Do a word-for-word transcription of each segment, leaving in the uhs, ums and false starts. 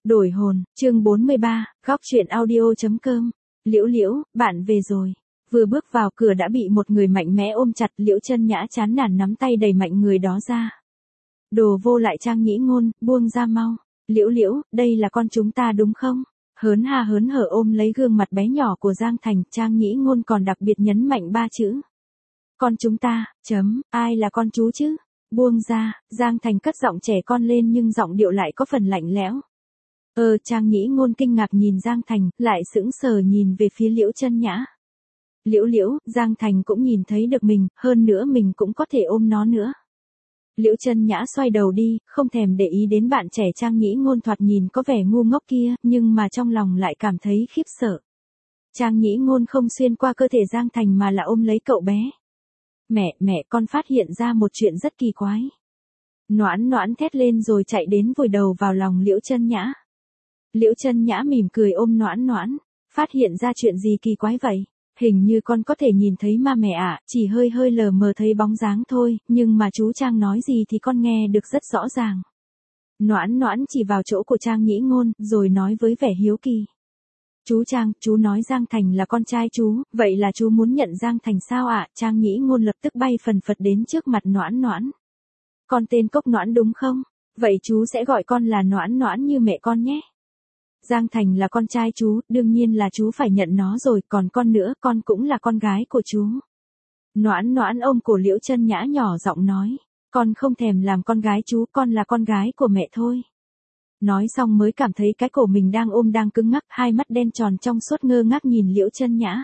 Đổi hồn, chương bốn mươi ba, góc truyện audio.com. Liễu Liễu, bạn về rồi. Vừa bước vào cửa đã bị một người mạnh mẽ ôm chặt, Liễu Chân Nhã chán nản nắm tay đẩy mạnh người đó ra. Đồ vô lại Trang Nhĩ Ngôn, buông ra mau. Liễu Liễu, đây là con chúng ta đúng không? Hớn ha hớn hở ôm lấy gương mặt bé nhỏ của Giang Thành, Trang Nhĩ Ngôn còn đặc biệt nhấn mạnh ba chữ. Con chúng ta, chấm, ai là con chú chứ? Buông ra, Giang Thành cất giọng trẻ con lên nhưng giọng điệu lại có phần lạnh lẽo. Ờ, Trang Nhĩ Ngôn kinh ngạc nhìn Giang Thành, lại sững sờ nhìn về phía Liễu Chân Nhã. Liễu Liễu, Giang Thành cũng nhìn thấy được mình, hơn nữa mình cũng có thể ôm nó nữa. Liễu Chân Nhã xoay đầu đi, không thèm để ý đến bạn trẻ Trang Nhĩ Ngôn thoạt nhìn có vẻ ngu ngốc kia, nhưng mà trong lòng lại cảm thấy khiếp sợ. Trang Nhĩ Ngôn không xuyên qua cơ thể Giang Thành mà là ôm lấy cậu bé. Mẹ, mẹ, con phát hiện ra một chuyện rất kỳ quái. Noãn Noãn thét lên rồi chạy đến vùi đầu vào lòng Liễu Chân Nhã. Liễu Chân Nhã mỉm cười ôm Noãn Noãn, phát hiện ra chuyện gì kỳ quái vậy? Hình như con có thể nhìn thấy ma mẹ ạ, à, chỉ hơi hơi lờ mờ thấy bóng dáng thôi, nhưng mà chú Trang nói gì thì con nghe được rất rõ ràng. Noãn Noãn chỉ vào chỗ của Trang Nhĩ Ngôn, rồi nói với vẻ hiếu kỳ. Chú Trang, chú nói Giang Thành là con trai chú, vậy là chú muốn nhận Giang Thành sao ạ? À? Trang Nhĩ Ngôn lập tức bay phần phật đến trước mặt Noãn Noãn. Con tên Cốc Noãn đúng không? Vậy chú sẽ gọi con là Noãn Noãn như mẹ con nhé. Giang Thành là con trai chú, đương nhiên là chú phải nhận nó rồi, còn con nữa, con cũng là con gái của chú. Noãn Noãn ôm cổ Liễu Chân Nhã nhỏ giọng nói, con không thèm làm con gái chú, con là con gái của mẹ thôi. Nói xong mới cảm thấy cái cổ mình đang ôm đang cứng ngắc, hai mắt đen tròn trong suốt ngơ ngác nhìn Liễu Chân Nhã.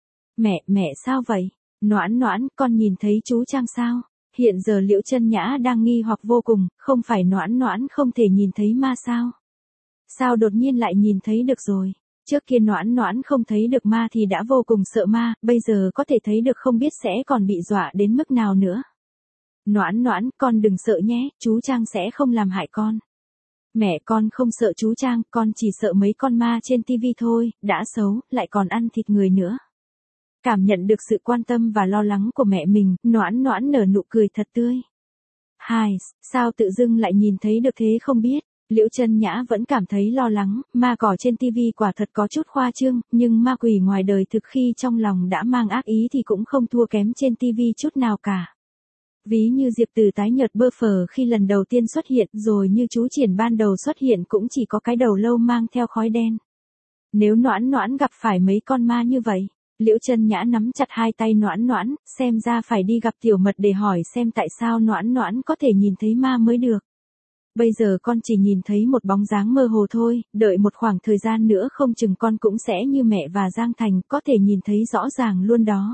Mẹ, mẹ sao vậy? Noãn Noãn, con nhìn thấy chú Trang sao? Hiện giờ Liễu Chân Nhã đang nghi hoặc vô cùng, không phải Noãn Noãn không thể nhìn thấy ma sao? Sao đột nhiên lại nhìn thấy được rồi? Trước kia Noãn Noãn không thấy được ma thì đã vô cùng sợ ma, bây giờ có thể thấy được không biết sẽ còn bị dọa đến mức nào nữa. Noãn Noãn, con đừng sợ nhé, chú Trang sẽ không làm hại con. Mẹ con không sợ chú Trang, con chỉ sợ mấy con ma trên tivi thôi, đã xấu, lại còn ăn thịt người nữa. Cảm nhận được sự quan tâm và lo lắng của mẹ mình, Noãn Noãn nở nụ cười thật tươi. Hai, sao tự dưng lại nhìn thấy được thế không biết? Liễu Chân Nhã vẫn cảm thấy lo lắng, ma cỏ trên tivi quả thật có chút khoa trương, nhưng ma quỷ ngoài đời thực khi trong lòng đã mang ác ý thì cũng không thua kém trên tivi chút nào cả. Ví như Diệp Từ tái nhợt bơ phờ khi lần đầu tiên xuất hiện, rồi như chú Triển ban đầu xuất hiện cũng chỉ có cái đầu lâu mang theo khói đen. Nếu Noãn Noãn gặp phải mấy con ma như vậy, Liễu Chân Nhã nắm chặt hai tay Noãn Noãn, xem ra phải đi gặp Tiểu Mật để hỏi xem tại sao Noãn Noãn có thể nhìn thấy ma mới được. Bây giờ con chỉ nhìn thấy một bóng dáng mơ hồ thôi, đợi một khoảng thời gian nữa không chừng con cũng sẽ như mẹ và Giang Thành, có thể nhìn thấy rõ ràng luôn đó.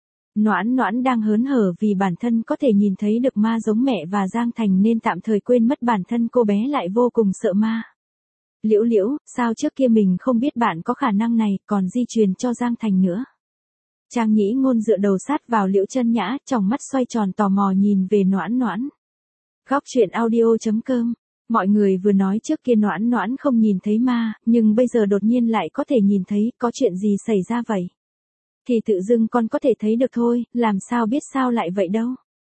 Noãn Noãn đang hớn hở vì bản thân có thể nhìn thấy được ma giống mẹ và Giang Thành nên tạm thời quên mất bản thân cô bé lại vô cùng sợ ma. Liễu Liễu, sao trước kia mình không biết bạn có khả năng này, còn di truyền cho Giang Thành nữa. Trang Nhĩ Ngôn dựa đầu sát vào Liễu Chân Nhã, tròng mắt xoay tròn tò mò nhìn về Noãn Noãn. Góc truyện audio.com. Mọi người vừa nói trước kia Noãn Noãn không nhìn thấy ma, nhưng bây giờ đột nhiên lại có thể nhìn thấy, có chuyện gì xảy ra vậy? Thì tự dưng con có thể thấy được thôi, làm sao biết sao lại vậy đâu.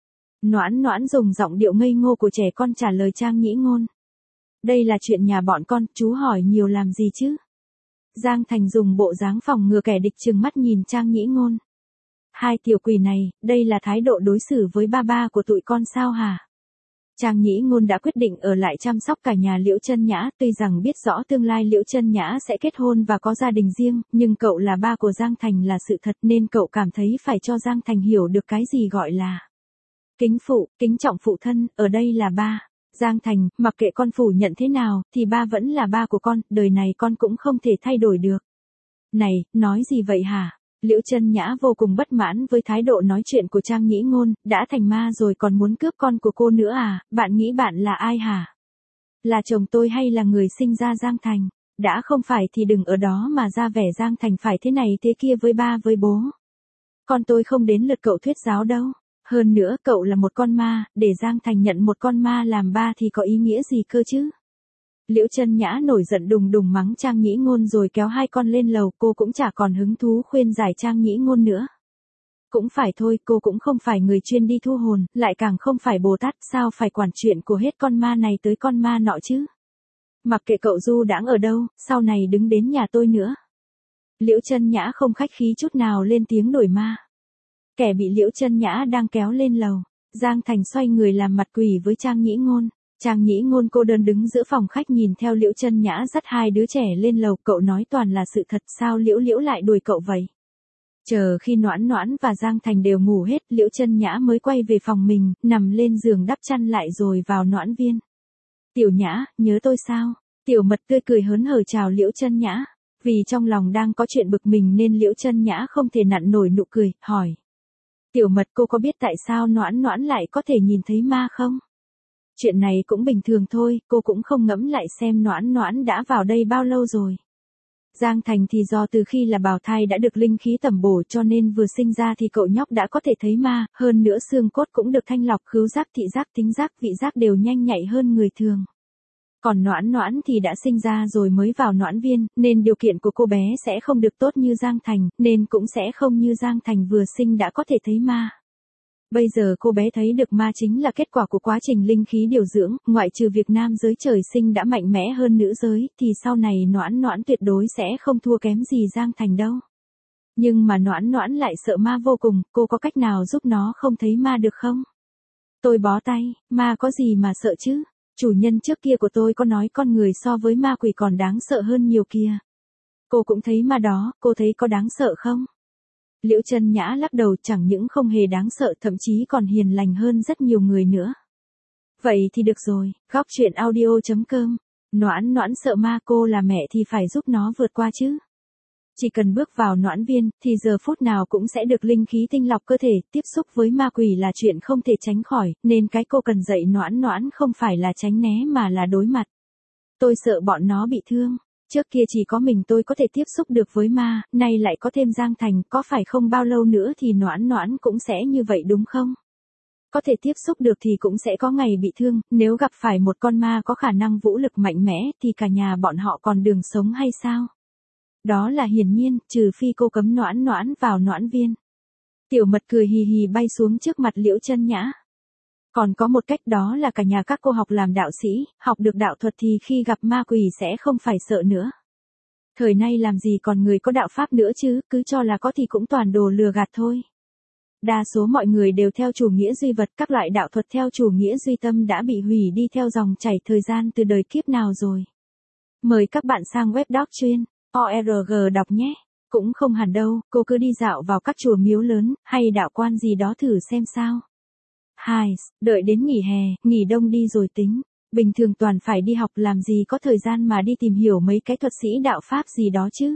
Noãn Noãn dùng giọng điệu ngây ngô của trẻ con trả lời Trang Nhĩ Ngôn. Đây là chuyện nhà bọn con, chú hỏi nhiều làm gì chứ? Giang Thành dùng bộ dáng phòng ngừa kẻ địch trừng mắt nhìn Trang Nhĩ Ngôn. Hai tiểu quỷ này, đây là thái độ đối xử với ba ba của tụi con sao hả? Trang Nhĩ Ngôn đã quyết định ở lại chăm sóc cả nhà Liễu Chân Nhã, tuy rằng biết rõ tương lai Liễu Chân Nhã sẽ kết hôn và có gia đình riêng, nhưng cậu là ba của Giang Thành là sự thật nên cậu cảm thấy phải cho Giang Thành hiểu được cái gì gọi là kính phụ, kính trọng phụ thân, ở đây là ba. Giang Thành, mặc kệ con phủ nhận thế nào, thì ba vẫn là ba của con, đời này con cũng không thể thay đổi được. Này, nói gì vậy hả? Liễu Chân Nhã vô cùng bất mãn với thái độ nói chuyện của Trang Nhĩ Ngôn, đã thành ma rồi còn muốn cướp con của cô nữa à, bạn nghĩ bạn là ai hả? Là chồng tôi hay là người sinh ra Giang Thành? Đã không phải thì đừng ở đó mà ra vẻ Giang Thành phải thế này thế kia với ba với bố. Con tôi không đến lượt cậu thuyết giáo đâu. Hơn nữa cậu là một con ma, để Giang Thành nhận một con ma làm ba thì có ý nghĩa gì cơ chứ? Liễu Chân Nhã nổi giận đùng đùng mắng Trang Nhĩ Ngôn rồi kéo hai con lên lầu, cô cũng chả còn hứng thú khuyên giải Trang Nhĩ Ngôn nữa. Cũng phải thôi, cô cũng không phải người chuyên đi thu hồn, lại càng không phải Bồ Tát, sao phải quản chuyện của hết con ma này tới con ma nọ chứ? Mặc kệ cậu du đãng ở đâu, sau này đứng đến nhà tôi nữa. Liễu Chân Nhã không khách khí chút nào lên tiếng đuổi ma. Kẻ bị Liễu Chân Nhã đang kéo lên lầu. Giang Thành xoay người làm mặt quỷ với Trang Nhĩ Ngôn. Trang Nhĩ Ngôn cô đơn đứng giữa phòng khách nhìn theo Liễu Chân Nhã dắt hai đứa trẻ lên lầu. Cậu nói toàn là sự thật, sao Liễu Liễu lại đuổi cậu vậy? Chờ khi Noãn Noãn và Giang Thành đều ngủ hết, Liễu Chân Nhã mới quay về phòng mình, nằm lên giường đắp chăn lại rồi vào Noãn Viên. Tiểu Nhã, nhớ tôi sao? Tiểu Mật tươi cười hớn hở chào Liễu Chân Nhã. Vì trong lòng đang có chuyện bực mình nên Liễu Chân Nhã không thể nặn nổi nụ cười, hỏi. Tiểu Mật, cô có biết tại sao Noãn Noãn lại có thể nhìn thấy ma không? Chuyện này cũng bình thường thôi, cô cũng không ngẫm lại xem Noãn Noãn đã vào đây bao lâu rồi. Giang Thành thì do từ khi là bào thai đã được linh khí tẩm bổ cho nên vừa sinh ra thì cậu nhóc đã có thể thấy ma, hơn nữa xương cốt cũng được thanh lọc, khứu giác, thị giác, tính giác, vị giác đều nhanh nhạy hơn người thường. Còn Noãn Noãn thì đã sinh ra rồi mới vào Noãn Viên, nên điều kiện của cô bé sẽ không được tốt như Giang Thành, nên cũng sẽ không như Giang Thành vừa sinh đã có thể thấy ma. Bây giờ cô bé thấy được ma chính là kết quả của quá trình linh khí điều dưỡng, ngoại trừ việc nam giới trời sinh đã mạnh mẽ hơn nữ giới, thì sau này Noãn Noãn tuyệt đối sẽ không thua kém gì Giang Thành đâu. Nhưng mà Noãn Noãn lại sợ ma vô cùng, cô có cách nào giúp nó không thấy ma được không? Tôi bó tay, ma có gì mà sợ chứ? Chủ nhân trước kia của tôi có nói con người so với ma quỷ còn đáng sợ hơn nhiều kia. Cô cũng thấy ma đó, cô thấy có đáng sợ không? Liễu Chân Nhã lắc đầu, chẳng những không hề đáng sợ, thậm chí còn hiền lành hơn rất nhiều người nữa. Vậy thì được rồi, góc truyện audio chấm com. Noãn Noãn sợ ma, cô là mẹ thì phải giúp nó vượt qua chứ. Chỉ cần bước vào Noãn Viên, thì giờ phút nào cũng sẽ được linh khí tinh lọc cơ thể, tiếp xúc với ma quỷ là chuyện không thể tránh khỏi, nên cái cô cần dạy Noãn Noãn không phải là tránh né mà là đối mặt. Tôi sợ bọn nó bị thương. Trước kia chỉ có mình tôi có thể tiếp xúc được với ma, nay lại có thêm Giang Thành, có phải không bao lâu nữa thì Noãn Noãn cũng sẽ như vậy đúng không? Có thể tiếp xúc được thì cũng sẽ có ngày bị thương, nếu gặp phải một con ma có khả năng vũ lực mạnh mẽ thì cả nhà bọn họ còn đường sống hay sao? Đó là hiển nhiên, trừ phi cô cấm Noãn Noãn vào Noãn Viên. Tiểu Mật cười hì hì bay xuống trước mặt Liễu Chân Nhã. Còn có một cách, đó là cả nhà các cô học làm đạo sĩ, học được đạo thuật thì khi gặp ma quỷ sẽ không phải sợ nữa. Thời nay làm gì còn người có đạo pháp nữa chứ, cứ cho là có thì cũng toàn đồ lừa gạt thôi. Đa số mọi người đều theo chủ nghĩa duy vật, các loại đạo thuật theo chủ nghĩa duy tâm đã bị hủy đi theo dòng chảy thời gian từ đời kiếp nào rồi. Mời các bạn sang web doc chuyên o erg đọc nhé. Cũng không hẳn đâu, cô cứ đi dạo vào các chùa miếu lớn, hay đạo quan gì đó thử xem sao. Hai, đợi đến nghỉ hè, nghỉ đông đi rồi tính. Bình thường toàn phải đi học, làm gì có thời gian mà đi tìm hiểu mấy cái thuật sĩ đạo pháp gì đó chứ.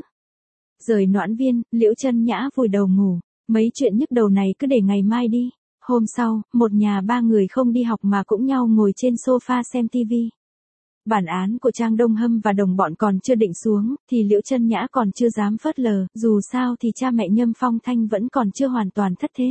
Rời Noãn Viên, Liễu Chân Nhã vùi đầu ngủ. Mấy chuyện nhức đầu này cứ để ngày mai đi. Hôm sau, một nhà ba người không đi học mà cũng nhau ngồi trên sofa xem tivi. Bản án của Trang Đông Hâm và đồng bọn còn chưa định xuống, thì Liễu Chân Nhã còn chưa dám phớt lờ, dù sao thì cha mẹ Nhâm Phong Thanh vẫn còn chưa hoàn toàn thất thế.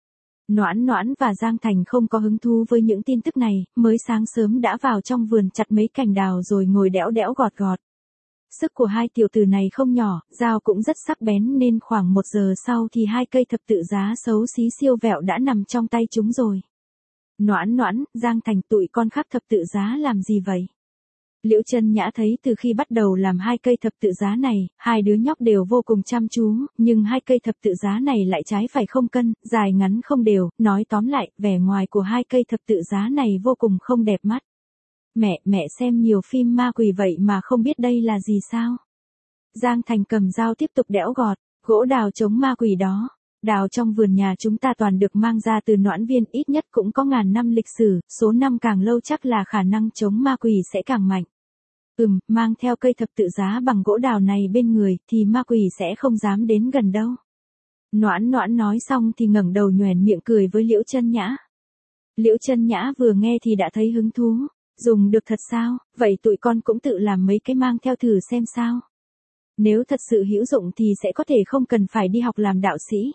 Noãn Noãn và Giang Thành không có hứng thú với những tin tức này, mới sáng sớm đã vào trong vườn chặt mấy cành đào rồi ngồi đẽo đẽo gọt gọt. Sức của hai tiểu tử này không nhỏ, dao cũng rất sắc bén nên khoảng một giờ sau thì hai cây thập tự giá xấu xí siêu vẹo đã nằm trong tay chúng rồi. Noãn Noãn, Giang Thành, tụi con khắp thập tự giá làm gì vậy? Liễu Chân Nhã thấy từ khi bắt đầu làm hai cây thập tự giá này, hai đứa nhóc đều vô cùng chăm chú, nhưng hai cây thập tự giá này lại trái phải không cân, dài ngắn không đều, nói tóm lại, vẻ ngoài của hai cây thập tự giá này vô cùng không đẹp mắt. Mẹ, mẹ xem nhiều phim ma quỷ vậy mà không biết đây là gì sao? Giang Thành cầm dao tiếp tục đẽo gọt, gỗ đào chống ma quỷ đó. Đào trong vườn nhà chúng ta toàn được mang ra từ Noãn Viên, ít nhất cũng có ngàn năm lịch sử, số năm càng lâu chắc là khả năng chống ma quỷ sẽ càng mạnh. Ừm, mang theo cây thập tự giá bằng gỗ đào này bên người, thì ma quỷ sẽ không dám đến gần đâu. Noãn Noãn nói xong thì ngẩng đầu nhoẻn miệng cười với Liễu Chân Nhã. Liễu Chân Nhã vừa nghe thì đã thấy hứng thú. Dùng được thật sao, vậy tụi con cũng tự làm mấy cái mang theo thử xem sao. Nếu thật sự hữu dụng thì sẽ có thể không cần phải đi học làm đạo sĩ.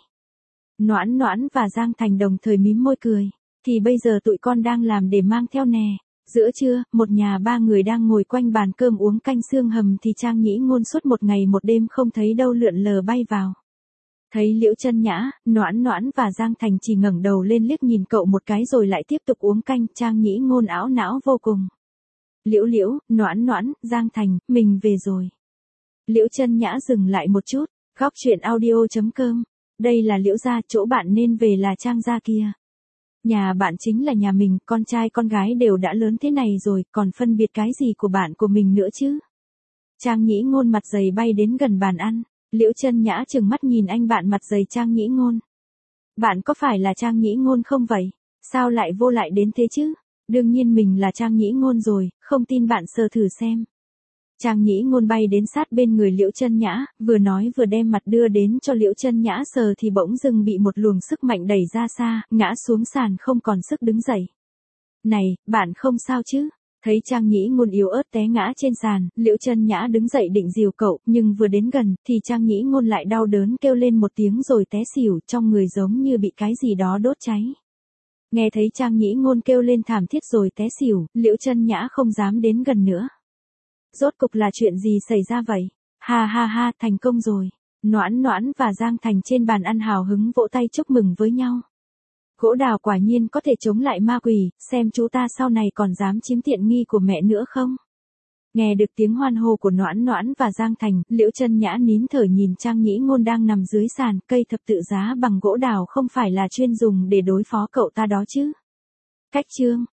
Noãn Noãn và Giang Thành đồng thời mím môi cười. Thì bây giờ tụi con đang làm để mang theo nè. Giữa trưa, một nhà ba người đang ngồi quanh bàn cơm uống canh xương hầm thì Trang Nhĩ Ngôn suốt một ngày một đêm không thấy đâu lượn lờ bay vào. Thấy Liễu Chân Nhã, Noãn Noãn và Giang Thành chỉ ngẩng đầu lên liếc nhìn cậu một cái rồi lại tiếp tục uống canh. Trang Nhĩ Ngôn ảo não vô cùng. Liễu Liễu, Noãn Noãn, Giang Thành, mình về rồi. Liễu Chân Nhã dừng lại một chút, góc chuyện audio chấm com. Đây là Liễu gia, chỗ bạn nên về là Trang gia kia. Nhà bạn chính là nhà mình, con trai con gái đều đã lớn thế này rồi, còn phân biệt cái gì của bạn của mình nữa chứ? Trang Nhĩ Ngôn mặt dày bay đến gần bàn ăn, Liễu Chân Nhã trừng mắt nhìn anh bạn mặt dày Trang Nhĩ Ngôn. Bạn có phải là Trang Nhĩ Ngôn không vậy? Sao lại vô lại đến thế chứ? Đương nhiên mình là Trang Nhĩ Ngôn rồi, không tin bạn sờ thử xem. Trang Nhĩ Ngôn bay đến sát bên người Liễu Chân Nhã, vừa nói vừa đem mặt đưa đến cho Liễu Chân Nhã sờ thì bỗng dưng bị một luồng sức mạnh đẩy ra xa, ngã xuống sàn không còn sức đứng dậy. Này, bạn không sao chứ? Thấy Trang Nhĩ Ngôn yếu ớt té ngã trên sàn, Liễu Chân Nhã đứng dậy định dìu cậu, nhưng vừa đến gần, thì Trang Nhĩ Ngôn lại đau đớn kêu lên một tiếng rồi té xỉu, trong người giống như bị cái gì đó đốt cháy. Nghe thấy Trang Nhĩ Ngôn kêu lên thảm thiết rồi té xỉu, Liễu Chân Nhã không dám đến gần nữa. Rốt cục là chuyện gì xảy ra vậy? Ha ha ha, thành công rồi. Noãn Noãn và Giang Thành trên bàn ăn hào hứng vỗ tay chúc mừng với nhau. Gỗ đào quả nhiên có thể chống lại ma quỷ, xem chú ta sau này còn dám chiếm tiện nghi của mẹ nữa không? Nghe được tiếng hoan hô của Noãn Noãn và Giang Thành, Liễu Chân Nhã nín thở nhìn Trang Nhĩ Ngôn đang nằm dưới sàn, cây thập tự giá bằng gỗ đào không phải là chuyên dùng để đối phó cậu ta đó chứ? Cách chương